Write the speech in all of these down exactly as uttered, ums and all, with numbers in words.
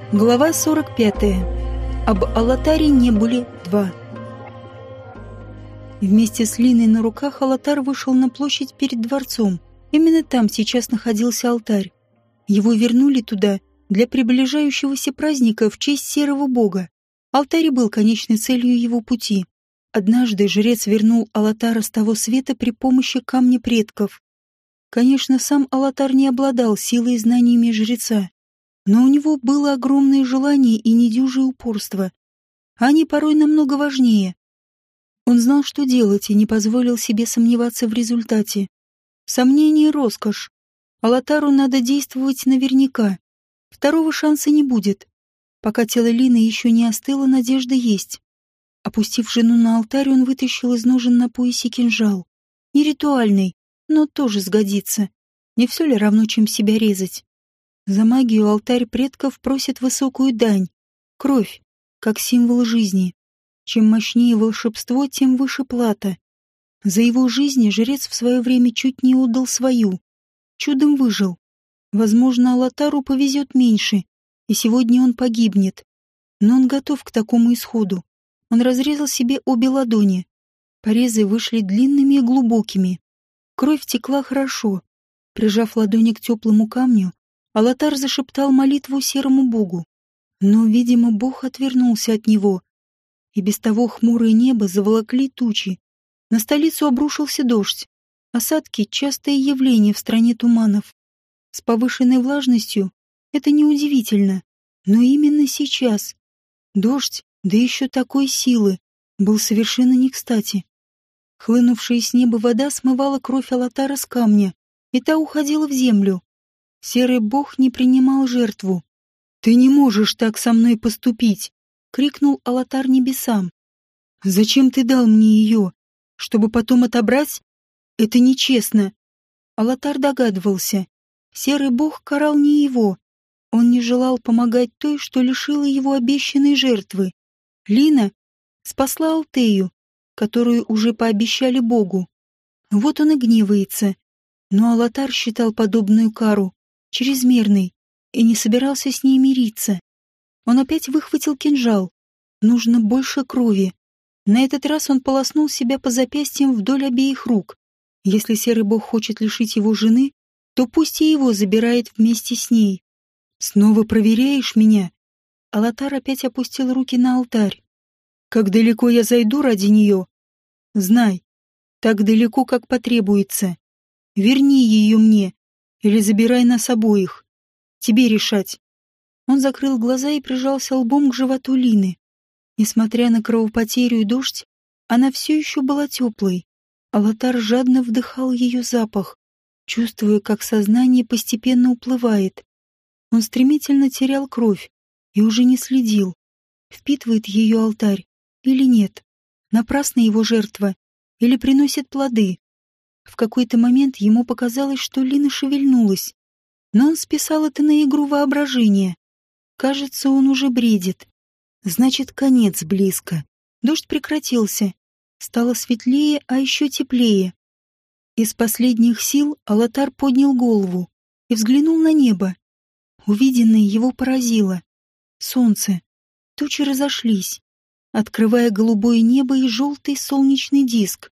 Глава сорок пятая. Об Алатаре не были два. Вместе с Линой на руках Алатар вышел на площадь перед дворцом. Именно там сейчас находился алтарь. Его вернули туда для приближающегося праздника в честь серого бога. Алтарь был конечной целью его пути. Однажды жрец вернул Алатара с того света при помощи камня предков. Конечно, сам Алатар не обладал силой и знаниями жреца, но у него было огромное желание и недюжие упорство. Они порой намного важнее. Он знал, что делать, и не позволил себе сомневаться в результате. Сомнение — роскошь. Алатару надо действовать наверняка. Второго шанса не будет. Пока тело Лины еще не остыло, надежда есть. Опустив жену на алтарь, он вытащил из ножен на поясе кинжал. Не ритуальный, но тоже сгодится. Не все ли равно, чем себя резать? За магию алтарь предков просит высокую дань. Кровь, как символ жизни. Чем мощнее волшебство, тем выше плата. За его жизнь жрец в свое время чуть не отдал свою. Чудом выжил. Возможно, Алатару повезет меньше, и сегодня он погибнет. Но он готов к такому исходу. Он разрезал себе обе ладони. Порезы вышли длинными и глубокими. Кровь текла хорошо. Прижав ладони к теплому камню, Алатар зашептал молитву серому богу. Но, видимо, бог отвернулся от него. И без того хмурое небо заволокли тучи. На столицу обрушился дождь. Осадки — частое явление в стране туманов. С повышенной влажностью это неудивительно. Но именно сейчас дождь, да еще такой силы, был совершенно не кстати. Хлынувшая с неба вода смывала кровь Алатара с камня, и та уходила в землю. Серый бог не принимал жертву. «Ты не можешь так со мной поступить!» — крикнул Алатар небесам. «Зачем ты дал мне ее? Чтобы потом отобрать? Это нечестно!» Алатар догадывался. Серый бог карал не его. Он не желал помогать той, что лишила его обещанной жертвы. Лина спасла Алтею, которую уже пообещали богу. Вот он и гневается. Но Алатар считал подобную кару чрезмерной и не собирался с ней мириться. Он опять выхватил кинжал. Нужно больше крови. На этот раз он полоснул себя по запястьям вдоль обеих рук. Если серый бог хочет лишить его жены, то пусть и его забирает вместе с ней. «Снова проверяешь меня?» Алатар опять опустил руки на алтарь. «Как далеко я зайду ради нее? Знай, так далеко, как потребуется. Верни ее мне, или забирай нас обоих. Тебе решать». Он закрыл глаза и прижался лбом к животу Лины. Несмотря на кровопотерю и дождь, она все еще была теплой. Алатар жадно вдыхал ее запах, чувствуя, как сознание постепенно уплывает. Он стремительно терял кровь и уже не следил, впитывает ее алтарь или нет, напрасна его жертва или приносит плоды. В какой-то момент ему показалось, что Лина шевельнулась, но он списал это на игру воображения. Кажется, он уже бредит. Значит, конец близко. Дождь прекратился. Стало светлее, а еще теплее. Из последних сил Алатар поднял голову и взглянул на небо. Увиденное его поразило. Солнце. Тучи разошлись, открывая голубое небо и желтый солнечный диск.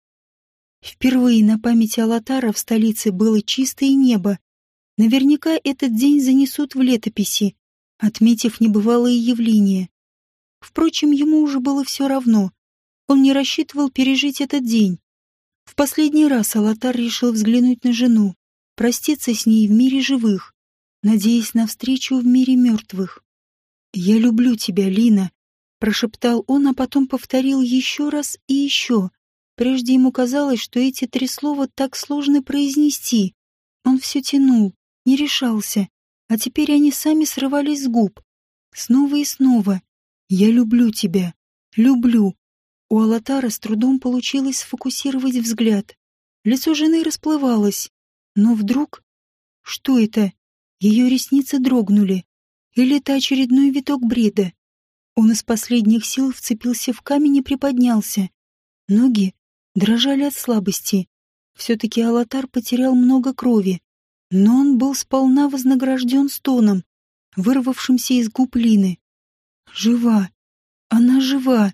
Впервые на памяти Алатара в столице было чистое небо. Наверняка этот день занесут в летописи, отметив небывалые явления. Впрочем, ему уже было все равно. Он не рассчитывал пережить этот день. В последний раз Алатар решил взглянуть на жену, проститься с ней в мире живых, надеясь на встречу в мире мертвых. «Я люблю тебя, Лина», — прошептал он, а потом повторил еще раз и еще. Прежде ему казалось, что эти три слова так сложно произнести. Он все тянул, не решался, а теперь они сами срывались с губ. Снова и снова. «Я люблю тебя. Люблю». У Алатара с трудом получилось сфокусировать взгляд. Лицо жены расплывалось. Но вдруг... Что это? Ее ресницы дрогнули. Или это очередной виток бреда? Он из последних сил вцепился в камень и приподнялся. Ноги дрожали от слабости. Все-таки Алатар потерял много крови. Но он был сполна вознагражден стоном. вырвавшимся из губ Лины. Жива! Она жива!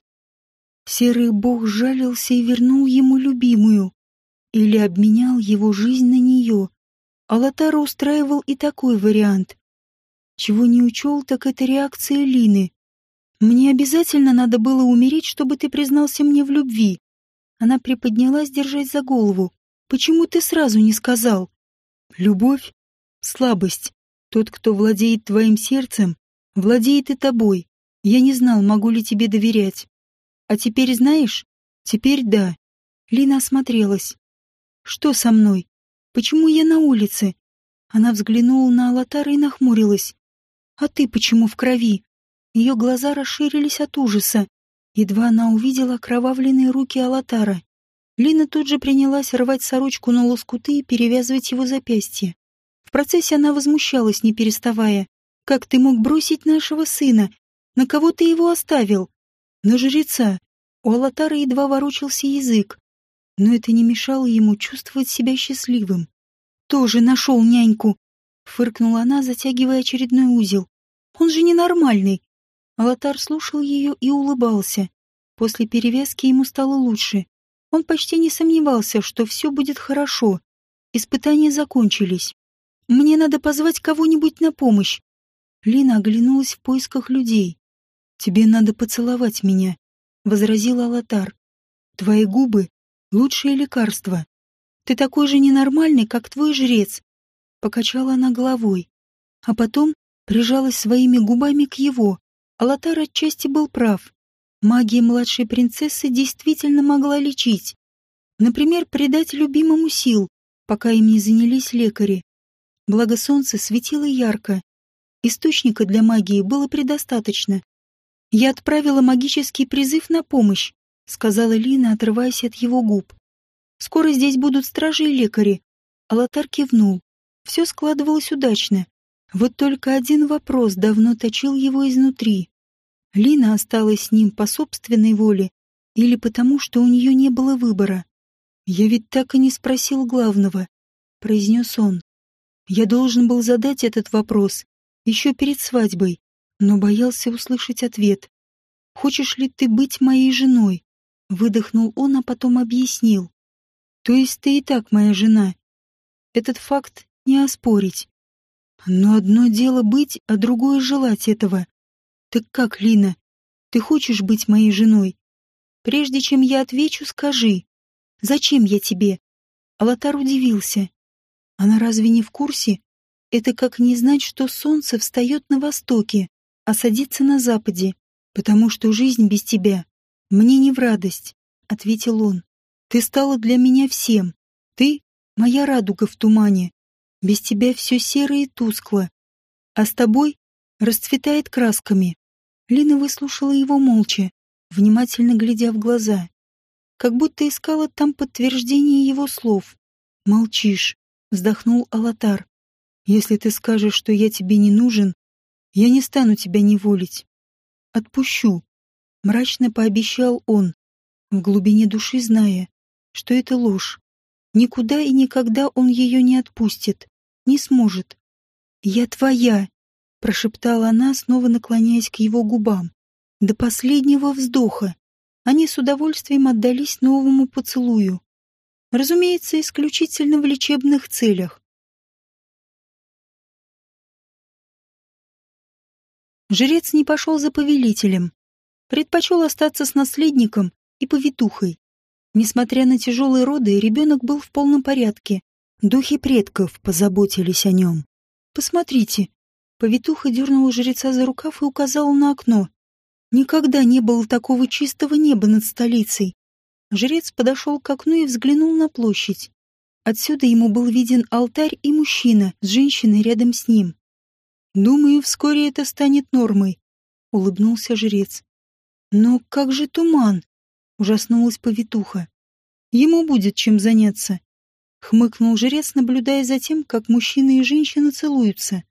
Серый бог жалился и вернул ему любимую. Или обменял его жизнь на нее. Алатара устраивал и такой вариант. Чего не учел, так это реакция Лины. «Мне обязательно надо было умереть, чтобы ты признался мне в любви». Она приподнялась, держась за голову. «Почему ты сразу не сказал?» «Любовь — слабость. Тот, кто владеет твоим сердцем, владеет и тобой. Я не знал, могу ли тебе доверять. А теперь знаешь? Теперь да». Лина осмотрелась. «Что со мной? Почему я на улице?» Она взглянула на Алатара и нахмурилась. «А ты почему в крови?» Ее глаза расширились от ужаса. Едва она увидела окровавленные руки Алатара. Лина тут же принялась рвать сорочку на лоскуты и перевязывать его запястье. В процессе она возмущалась, не переставая. «Как ты мог бросить нашего сына? На кого ты его оставил?» «На жреца». У Алатара едва ворочался язык. Но это не мешало ему чувствовать себя счастливым. «Тоже нашел няньку!» — фыркнула она, затягивая очередной узел. «Он же ненормальный!» Алатар слушал ее и улыбался. После перевязки ему стало лучше. Он почти не сомневался, что все будет хорошо. Испытания закончились. «Мне надо позвать кого-нибудь на помощь». Лина оглянулась в поисках людей. «Тебе надо поцеловать меня», — возразил Алатар. «Твои губы — лучшее лекарство. Ты такой же ненормальный, как твой жрец», — покачала она головой. А потом прижалась своими губами к его. Алатар отчасти был прав. Магия младшей принцессы действительно могла лечить. Например, придать любимому сил, пока им не занялись лекари. Благо солнце светило ярко. Источника для магии было предостаточно. «Я отправила магический призыв на помощь», — сказала Лина, отрываясь от его губ. «Скоро здесь будут стражи и лекари». Алатар кивнул. Все складывалось удачно. Вот только один вопрос давно точил его изнутри. Лина осталась с ним по собственной воле или потому, что у нее не было выбора. «Я ведь так и не спросил главного», — произнес он. «Я должен был задать этот вопрос еще перед свадьбой, но боялся услышать ответ. «Хочешь ли ты быть моей женой?» — выдохнул он, а потом объяснил. «То есть ты и так моя жена. Этот факт не оспорить. Но одно дело быть, а другое желать этого. Так как, Лина, ты хочешь быть моей женой? Прежде чем я отвечу, скажи, зачем я тебе?» Алатар удивился. Она разве не в курсе? Это как не знать, что солнце встает на востоке, а садится на западе. «Потому что жизнь без тебя мне не в радость», — ответил он. «Ты стала для меня всем. Ты — моя радуга в тумане. Без тебя все серо и тускло. А с тобой расцветает красками». Лина выслушала его молча, внимательно глядя в глаза, как будто искала там подтверждение его слов. «Молчишь», — вздохнул Алатар. «Если ты скажешь, что я тебе не нужен, я не стану тебя неволить. Отпущу», — мрачно пообещал он, в глубине души зная, что это ложь. Никуда и никогда он ее не отпустит, не сможет. «Я твоя», — прошептала она, снова наклоняясь к его губам. До последнего вздоха они с удовольствием отдались новому поцелую. Разумеется, исключительно в лечебных целях. Жрец не пошел за повелителем. Предпочел остаться с наследником и повитухой. Несмотря на тяжелые роды, ребенок был в полном порядке. Духи предков позаботились о нем. «Посмотрите». Повитуха дернула жреца за рукав и указала на окно. Никогда не было такого чистого неба над столицей. Жрец подошел к окну и взглянул на площадь. Отсюда ему был виден алтарь и мужчина с женщиной рядом с ним. «Думаю, вскоре это станет нормой», — улыбнулся жрец. «Но как же туман?» — ужаснулась повитуха. «Ему будет чем заняться», — хмыкнул жрец, наблюдая за тем, как мужчина и женщина целуются.